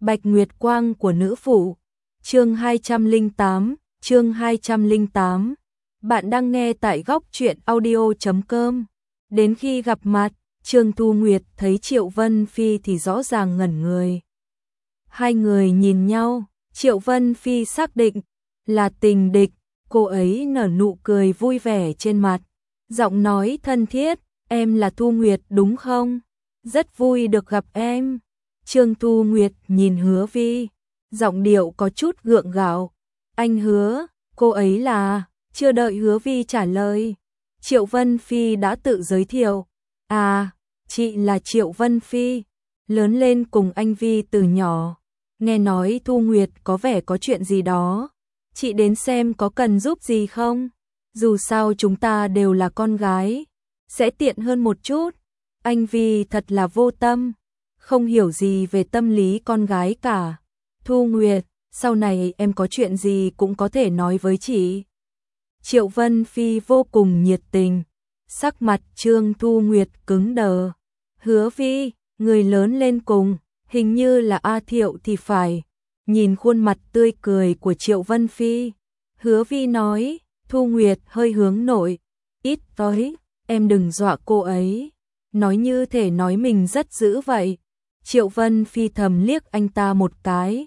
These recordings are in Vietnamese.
Bạch Nguyệt Quang của nữ phụ. Chương 208, chương 208. Bạn đang nghe tại góc truyện audio.com. Đến khi gặp mặt, Trương Thu Nguyệt thấy Triệu Vân Phi thì rõ ràng ngẩn người. Hai người nhìn nhau, Triệu Vân Phi xác định là tình địch, cô ấy nở nụ cười vui vẻ trên mặt, giọng nói thân thiết, em là Thu Nguyệt đúng không? Rất vui được gặp em. Trương Thu Nguyệt nhìn Hứa Vi, giọng điệu có chút gượng gạo. Anh Hứa, cô ấy là... Chưa đợi Hứa Vi trả lời, Triệu Vân Phi đã tự giới thiệu. À, chị là Triệu Vân Phi, lớn lên cùng anh Vi từ nhỏ. Nghe nói Thu Nguyệt có vẻ có chuyện gì đó. Chị đến xem có cần giúp gì không? Dù sao chúng ta đều là con gái, sẽ tiện hơn một chút. Anh Vi thật là vô tâm, không hiểu gì về tâm lý con gái cả. Thu Nguyệt, sau này em có chuyện gì cũng có thể nói với chị. Triệu Vân Phi vô cùng nhiệt tình, sắc mặt Trương Thu Nguyệt cứng đờ. Hứa Vi, người lớn lên cùng, hình như là A Thiệu thì phải. Nhìn khuôn mặt tươi cười của Triệu Vân Phi, Hứa Vi nói, Thu Nguyệt hơi hướng nội. Ít tới, em đừng dọa cô ấy. Nói như thể nói mình rất dữ vậy. Triệu Vân Phi thầm liếc anh ta một cái.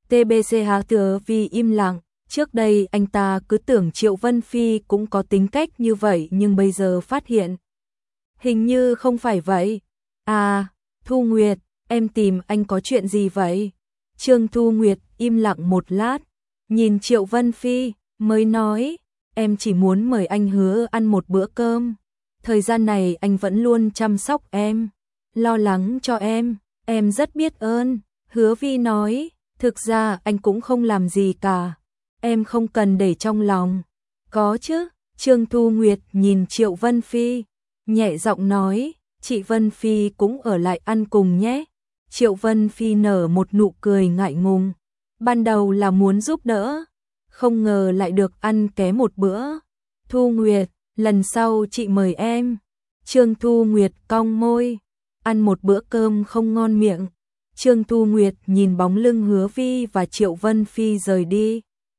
TBCH vì im lặng. Trước đây anh ta cứ tưởng Triệu Vân Phi cũng có tính cách như vậy nhưng bây giờ phát hiện hình như không phải vậy. À, Thu Nguyệt, em tìm anh có chuyện gì vậy? Trương Thu Nguyệt im lặng một lát, nhìn Triệu Vân Phi, mới nói, em chỉ muốn mời anh Hứa ăn một bữa cơm. Thời gian này anh vẫn luôn chăm sóc em, lo lắng cho em rất biết ơn. Hứa Vi nói, thực ra anh cũng không làm gì cả. Em không cần để trong lòng. Có chứ, Trương Thu Nguyệt nhìn Triệu Vân Phi, nhẹ giọng nói, chị Vân Phi cũng ở lại ăn cùng nhé. Triệu Vân Phi nở một nụ cười ngại ngùng. Ban đầu là muốn giúp đỡ, không ngờ lại được ăn ké một bữa. Thu Nguyệt, lần sau chị mời em. Trương Thu Nguyệt cong môi, ăn một bữa cơm không ngon miệng. Trương Thu Nguyệt nhìn bóng lưng Hứa Vi và Triệu Vân Phi rời đi.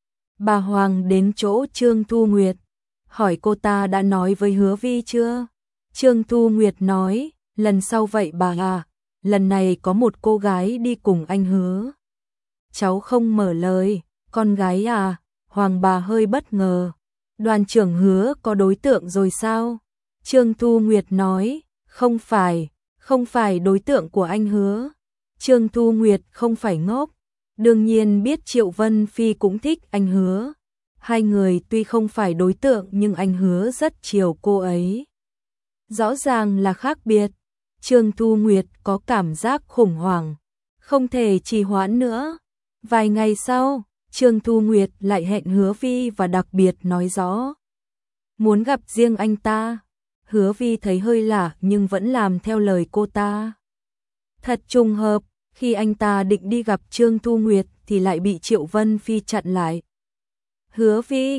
Bà Hoàng đến chỗ Trương Thu Nguyệt, hỏi cô ta đã nói với Hứa Vi chưa? Trương Thu Nguyệt nói, lần sau vậy bà à, lần này có một cô gái đi cùng anh Hứa. Cháu không mở lời, con gái à? Hoàng bà hơi bất ngờ. Đoàn trưởng Hứa có đối tượng rồi sao? Trương Thu Nguyệt nói, không phải đối tượng của anh Hứa. Trương Thu Nguyệt không phải ngốc, đương nhiên biết Triệu Vân Phi cũng thích anh Hứa. Hai người tuy không phải đối tượng nhưng anh Hứa rất chiều cô ấy. Rõ ràng là khác biệt. Trương Thu Nguyệt có cảm giác khủng hoảng, không thể trì hoãn nữa. Vài ngày sau, Trương Thu Nguyệt lại hẹn Hứa Vi và đặc biệt nói rõ muốn gặp riêng anh ta. Hứa Vi thấy hơi lạ nhưng vẫn làm theo lời cô ta. Thật trùng hợp, khi anh ta định đi gặp Trương Thu Nguyệt thì lại bị Triệu Vân Phi chặn lại. Hứa Vi,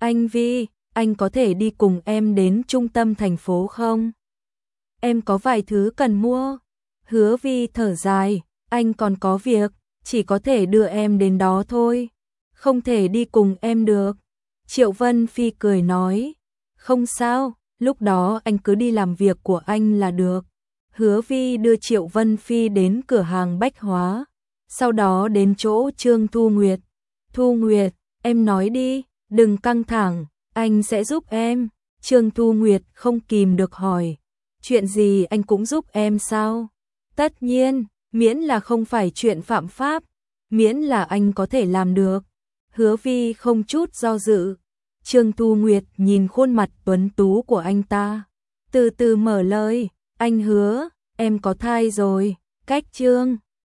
anh có thể đi cùng em đến trung tâm thành phố không? Em có vài thứ cần mua. Hứa Vi thở dài, anh còn có việc, chỉ có thể đưa em đến đó thôi, không thể đi cùng em được. Triệu Vân Phi cười nói, không sao, lúc đó anh cứ đi làm việc của anh là được. Hứa Vi đưa Triệu Vân Phi đến cửa hàng bách hóa, sau đó đến chỗ Trương Thu Nguyệt. Thu Nguyệt, em nói đi, đừng căng thẳng, anh sẽ giúp em. Trương Thu Nguyệt không kìm được hỏi, chuyện gì anh cũng giúp em sao? Tất nhiên, miễn là không phải chuyện phạm pháp, miễn là anh có thể làm được. Hứa Vi không chút do dự. Trương Thu Nguyệt nhìn khuôn mặt tuấn tú của anh ta, từ từ mở lời, anh Hứa, em có thai rồi. Cách Trương